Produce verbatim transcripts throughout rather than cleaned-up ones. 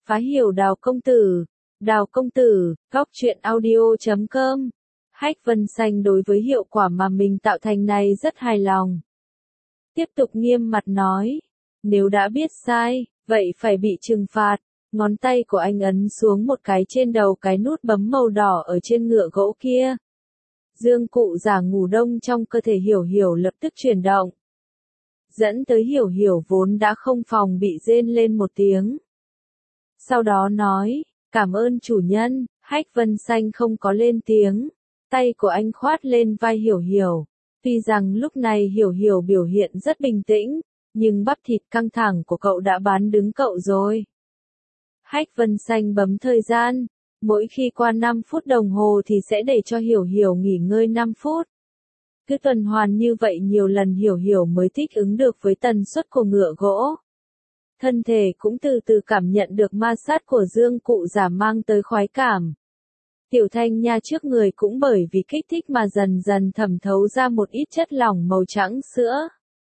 Phá hiểu Đào công tử. Đào công tử, góc truyện audio chấm com. Hách Vân Xanh đối với hiệu quả mà mình tạo thành này rất hài lòng. Tiếp tục nghiêm mặt nói, nếu đã biết sai, vậy phải bị trừng phạt. Ngón tay của anh ấn xuống một cái trên đầu cái nút bấm màu đỏ ở trên ngựa gỗ kia. Dương cụ giả ngủ đông trong cơ thể Hiểu Hiểu lập tức chuyển động. Dẫn tới Hiểu Hiểu vốn đã không phòng bị rên lên một tiếng. Sau đó nói, cảm ơn chủ nhân. Hách Vân Xanh không có lên tiếng. Tay của anh khoát lên vai Hiểu Hiểu. Tuy rằng lúc này Hiểu Hiểu biểu hiện rất bình tĩnh, nhưng bắp thịt căng thẳng của cậu đã bán đứng cậu rồi. Hách Vân Xanh bấm thời gian. Mỗi khi qua năm phút đồng hồ thì sẽ để cho Hiểu Hiểu nghỉ ngơi năm phút. Cứ tuần hoàn như vậy nhiều lần Hiểu Hiểu mới thích ứng được với tần suất của ngựa gỗ. Thân thể cũng từ từ cảm nhận được ma sát của dương cụ giả mang tới khoái cảm. Tiểu thanh nha trước người cũng bởi vì kích thích mà dần dần thẩm thấu ra một ít chất lỏng màu trắng sữa.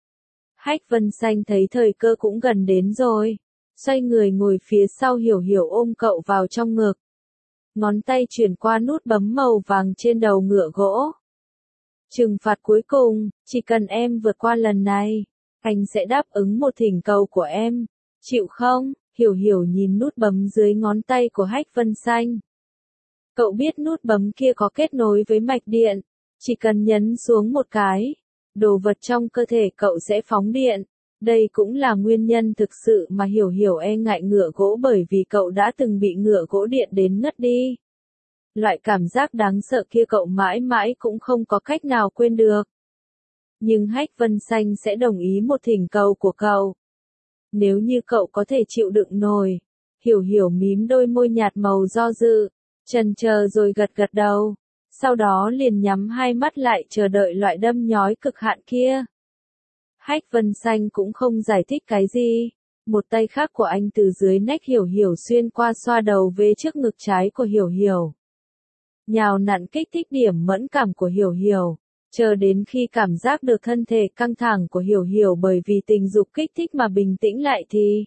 Hách Vân Xanh thấy thời cơ cũng gần đến rồi. Xoay người ngồi phía sau Hiểu Hiểu ôm cậu vào trong ngực. Ngón tay chuyển qua nút bấm màu vàng trên đầu ngựa gỗ. Trừng phạt cuối cùng, chỉ cần em vượt qua lần này, anh sẽ đáp ứng một thỉnh cầu của em. Chịu không? Hiểu Hiểu nhìn nút bấm dưới ngón tay của Hách Vân Xanh. Cậu biết nút bấm kia có kết nối với mạch điện, chỉ cần nhấn xuống một cái, đồ vật trong cơ thể cậu sẽ phóng điện. Đây cũng là nguyên nhân thực sự mà Hiểu Hiểu e ngại ngựa gỗ bởi vì cậu đã từng bị ngựa gỗ điện đến ngất đi. Loại cảm giác đáng sợ kia cậu mãi mãi cũng không có cách nào quên được. Nhưng Hách Vân Xanh sẽ đồng ý một thỉnh cầu của cậu. Nếu như cậu có thể chịu đựng nổi. Hiểu Hiểu mím đôi môi nhạt màu do dự, chần chờ rồi gật gật đầu. Sau đó liền nhắm hai mắt lại chờ đợi loại đâm nhói cực hạn kia. Hách Vân Xanh cũng không giải thích cái gì. Một tay khác của anh từ dưới nách Hiểu Hiểu xuyên qua xoa đầu về trước ngực trái của Hiểu Hiểu. Nhào nặn kích thích điểm mẫn cảm của Hiểu Hiểu. Chờ đến khi cảm giác được thân thể căng thẳng của Hiểu Hiểu bởi vì tình dục kích thích mà bình tĩnh lại thì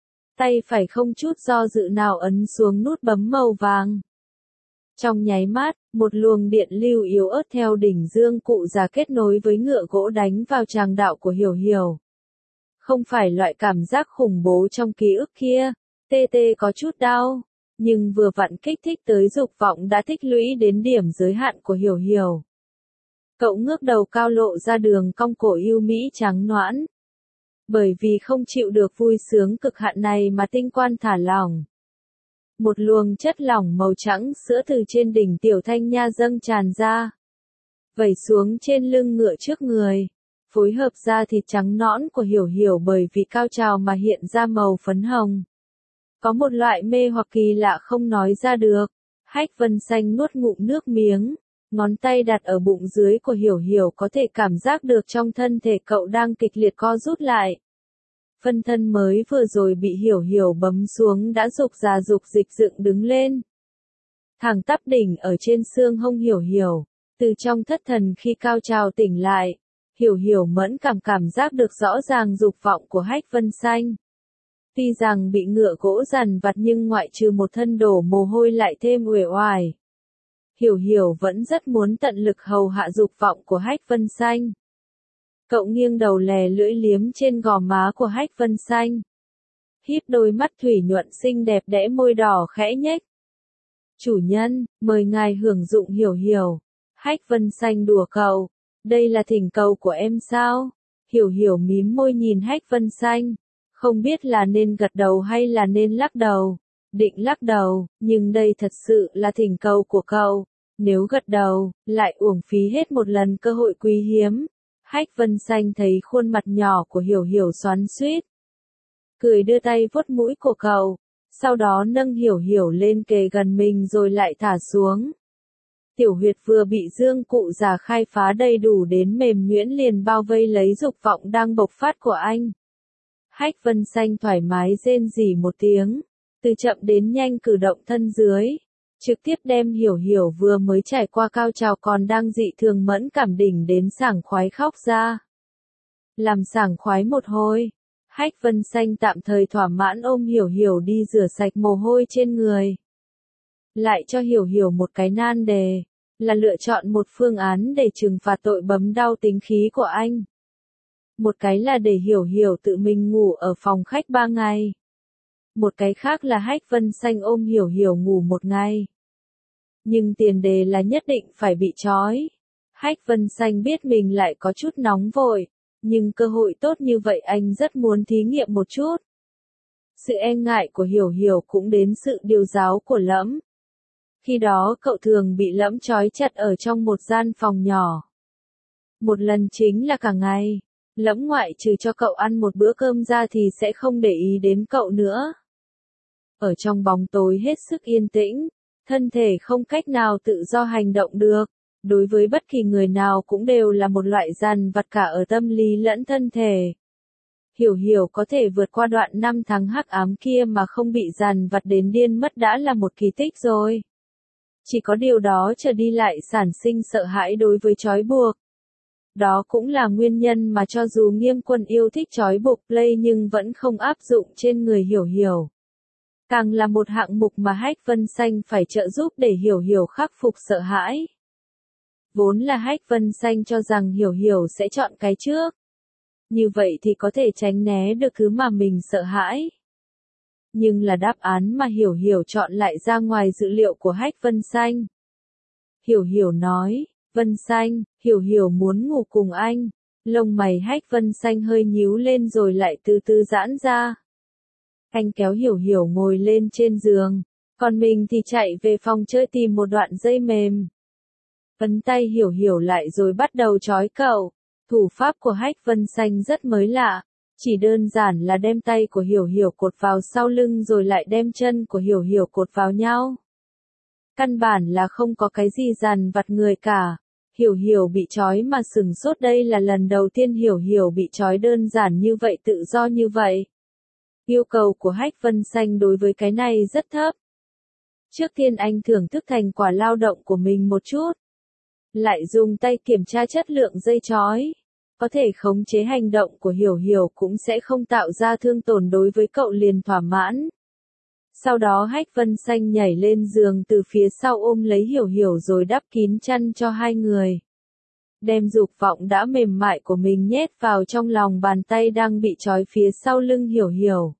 tay phải không chút do dự nào ấn xuống nút bấm màu vàng. Trong nháy mắt, một luồng điện lưu yếu ớt theo đỉnh dương cụ già kết nối với ngựa gỗ đánh vào tràng đạo của Hiểu Hiểu. Không phải loại cảm giác khủng bố trong ký ức kia, tê tê có chút đau, nhưng vừa vặn kích thích tới dục vọng đã tích lũy đến điểm giới hạn của Hiểu Hiểu. Cậu ngước đầu cao lộ ra đường cong cổ yêu mỹ trắng nõn. Bởi vì không chịu được vui sướng cực hạn này mà tinh quan thả lỏng. Một luồng chất lỏng màu trắng sữa từ trên đỉnh tiểu thanh nha dâng tràn ra. Vẩy xuống trên lưng ngựa trước người. Phối hợp da thịt trắng nõn của Hiểu Hiểu bởi vì cao trào mà hiện ra màu phấn hồng. Có một loại mê hoặc kỳ lạ không nói ra được. Hách Vân Xanh nuốt ngụm nước miếng. Ngón tay đặt ở bụng dưới của Hiểu Hiểu có thể cảm giác được trong thân thể cậu đang kịch liệt co rút lại. Phân thân mới vừa rồi bị Hiểu Hiểu bấm xuống đã dục ra dục dịch dựng đứng lên. Thẳng tắp đỉnh ở trên xương hông Hiểu Hiểu. Từ trong thất thần khi cao trào tỉnh lại. Hiểu Hiểu mẫn cảm cảm giác được rõ ràng dục vọng của Hách Vân Xanh. Tuy rằng bị ngựa gỗ dằn vặt nhưng ngoại trừ một thân đổ mồ hôi lại thêm uể oải. Hiểu Hiểu vẫn rất muốn tận lực hầu hạ dục vọng của Hách Vân Xanh. Cậu nghiêng đầu lè lưỡi liếm trên gò má của Hách Vân Xanh. Híp đôi mắt thủy nhuận xinh đẹp đẽ môi đỏ khẽ nhếch. Chủ nhân, mời ngài hưởng dụng Hiểu Hiểu. Hách Vân Xanh đùa cậu. Đây là thỉnh cầu của em sao? Hiểu Hiểu mím môi nhìn Hách Vân Xanh. Không biết là nên gật đầu hay là nên lắc đầu. Định lắc đầu, nhưng đây thật sự là thỉnh cầu của cậu. Nếu gật đầu, lại uổng phí hết một lần cơ hội quý hiếm. Hách Vân Xanh thấy khuôn mặt nhỏ của Hiểu Hiểu xoắn xuýt. Cười đưa tay vuốt mũi của cậu. Sau đó nâng Hiểu Hiểu lên kề gần mình rồi lại thả xuống. Tiểu huyệt vừa bị dương cụ già khai phá đầy đủ đến mềm nhuyễn liền bao vây lấy dục vọng đang bộc phát của anh. Hách Vân Xanh thoải mái rên rỉ một tiếng. Từ chậm đến nhanh cử động thân dưới. Trực tiếp đem Hiểu Hiểu vừa mới trải qua cao trào còn đang dị thường mẫn cảm đỉnh đến sảng khoái khóc ra. Làm sảng khoái một hồi. Hách Vân Xanh tạm thời thỏa mãn ôm Hiểu Hiểu đi rửa sạch mồ hôi trên người. Lại cho Hiểu Hiểu một cái nan đề, là lựa chọn một phương án để trừng phạt tội bấm đau tính khí của anh. Một cái là để Hiểu Hiểu tự mình ngủ ở phòng khách ba ngày. Một cái khác là Hách Vân Xanh ôm Hiểu Hiểu ngủ một ngày. Nhưng tiền đề là nhất định phải bị trói. Hách Vân Xanh biết mình lại có chút nóng vội, nhưng cơ hội tốt như vậy anh rất muốn thí nghiệm một chút. Sự e ngại của Hiểu Hiểu cũng đến sự điều giáo của Lẫm. Khi đó cậu thường bị Lẫm trói chặt ở trong một gian phòng nhỏ. Một lần chính là cả ngày, Lẫm ngoại trừ cho cậu ăn một bữa cơm ra thì sẽ không để ý đến cậu nữa. Ở trong bóng tối hết sức yên tĩnh, thân thể không cách nào tự do hành động được, đối với bất kỳ người nào cũng đều là một loại dằn vặt cả ở tâm lý lẫn thân thể. Hiểu Hiểu có thể vượt qua đoạn năm tháng hắc ám kia mà không bị dằn vặt đến điên mất đã là một kỳ tích rồi. Chỉ có điều đó trở đi lại sản sinh sợ hãi đối với trói buộc. Đó cũng là nguyên nhân mà cho dù Nghiêm Quân yêu thích trói buộc play nhưng vẫn không áp dụng trên người Hiểu Hiểu. Càng là một hạng mục mà Hách Vân Xanh phải trợ giúp để Hiểu Hiểu khắc phục sợ hãi. Vốn là Hách Vân Xanh cho rằng Hiểu Hiểu sẽ chọn cái trước. Như vậy thì có thể tránh né được thứ mà mình sợ hãi. Nhưng là đáp án mà Hiểu Hiểu chọn lại ra ngoài dự liệu của Hách Vân Xanh. Hiểu Hiểu nói, Vân Xanh, Hiểu Hiểu muốn ngủ cùng anh. Lông mày Hách Vân Xanh hơi nhíu lên rồi lại từ từ giãn ra. Anh kéo Hiểu Hiểu ngồi lên trên giường, còn mình thì chạy về phòng chơi tìm một đoạn dây mềm. Ấn tay Hiểu Hiểu lại rồi bắt đầu trói cậu. Thủ pháp của Hách Vân Xanh rất mới lạ, chỉ đơn giản là đem tay của Hiểu Hiểu cột vào sau lưng rồi lại đem chân của Hiểu Hiểu cột vào nhau. Căn bản là không có cái gì dằn vặt người cả. Hiểu Hiểu bị trói mà sừng sốt, đây là lần đầu tiên Hiểu Hiểu bị trói đơn giản như vậy, tự do như vậy. Yêu cầu của Hách Vân Xanh đối với cái này rất thấp. Trước tiên anh thưởng thức thành quả lao động của mình một chút. Lại dùng tay kiểm tra chất lượng dây trói. Có thể khống chế hành động của Hiểu Hiểu cũng sẽ không tạo ra thương tổn đối với cậu, liền thỏa mãn. Sau đó Hách Vân Xanh nhảy lên giường từ phía sau ôm lấy Hiểu Hiểu rồi đắp kín chăn cho hai người. Đem dục vọng đã mềm mại của mình nhét vào trong lòng bàn tay đang bị trói phía sau lưng Hiểu Hiểu.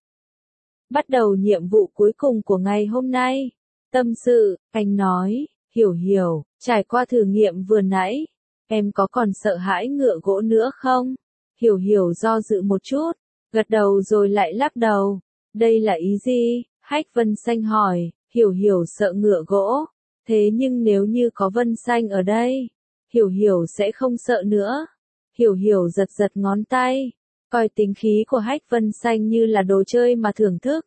Bắt đầu nhiệm vụ cuối cùng của ngày hôm nay. Tâm sự, anh nói, Hiểu Hiểu, trải qua thử nghiệm vừa nãy, em có còn sợ hãi ngựa gỗ nữa không? Hiểu Hiểu do dự một chút, gật đầu rồi lại lắc đầu. Đây là ý gì? Hách Vân Xanh hỏi. Hiểu Hiểu sợ ngựa gỗ. Thế nhưng nếu như có Vân Xanh ở đây, Hiểu Hiểu sẽ không sợ nữa. Hiểu Hiểu giật giật ngón tay, coi tính khí của Hách Vân Xanh như là đồ chơi mà thưởng thức.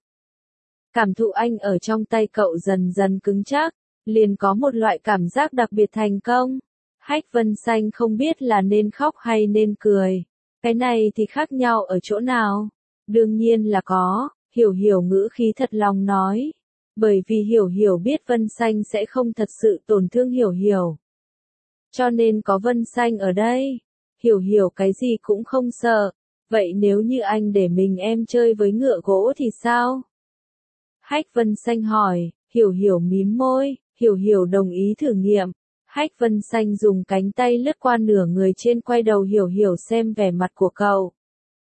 Cảm thụ anh ở trong tay cậu dần dần cứng chắc, liền có một loại cảm giác đặc biệt thành công. Hách Vân Xanh không biết là nên khóc hay nên cười. Cái này thì khác nhau ở chỗ nào? Đương nhiên là có, Hiểu Hiểu ngữ khí thật lòng nói. Bởi vì Hiểu Hiểu biết Vân Xanh sẽ không thật sự tổn thương Hiểu Hiểu. Cho nên có Vân Xanh ở đây, Hiểu Hiểu cái gì cũng không sợ. Vậy nếu như anh để mình em chơi với ngựa gỗ thì sao? Hách Vân Xanh hỏi. Hiểu Hiểu mím môi. Hiểu Hiểu đồng ý thử nghiệm. Hách Vân Xanh dùng cánh tay lướt qua nửa người trên, quay đầu Hiểu Hiểu xem vẻ mặt của cậu.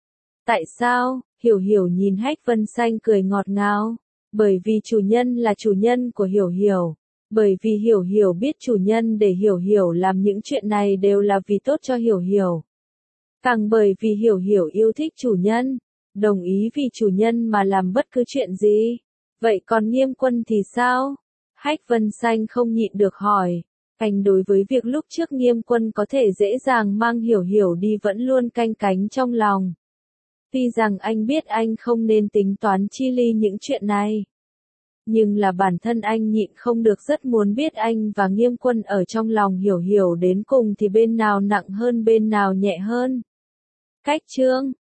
Tại sao? Hiểu Hiểu nhìn Hách Vân Xanh cười ngọt ngào. Bởi vì chủ nhân là chủ nhân của Hiểu Hiểu. Bởi vì Hiểu Hiểu biết chủ nhân để Hiểu Hiểu làm những chuyện này đều là vì tốt cho Hiểu Hiểu. Càng bởi vì Hiểu Hiểu yêu thích chủ nhân, đồng ý vì chủ nhân mà làm bất cứ chuyện gì. Vậy còn Nghiêm Quân thì sao? Hách Vân Xanh không nhịn được hỏi. Anh đối với việc lúc trước Nghiêm Quân có thể dễ dàng mang Hiểu Hiểu đi vẫn luôn canh cánh trong lòng. Tuy rằng anh biết anh không nên tính toán chi ly những chuyện này. Nhưng là bản thân anh nhịn không được rất muốn biết anh và Nghiêm Quân ở trong lòng Hiểu Hiểu đến cùng thì bên nào nặng hơn bên nào nhẹ hơn. Cách chương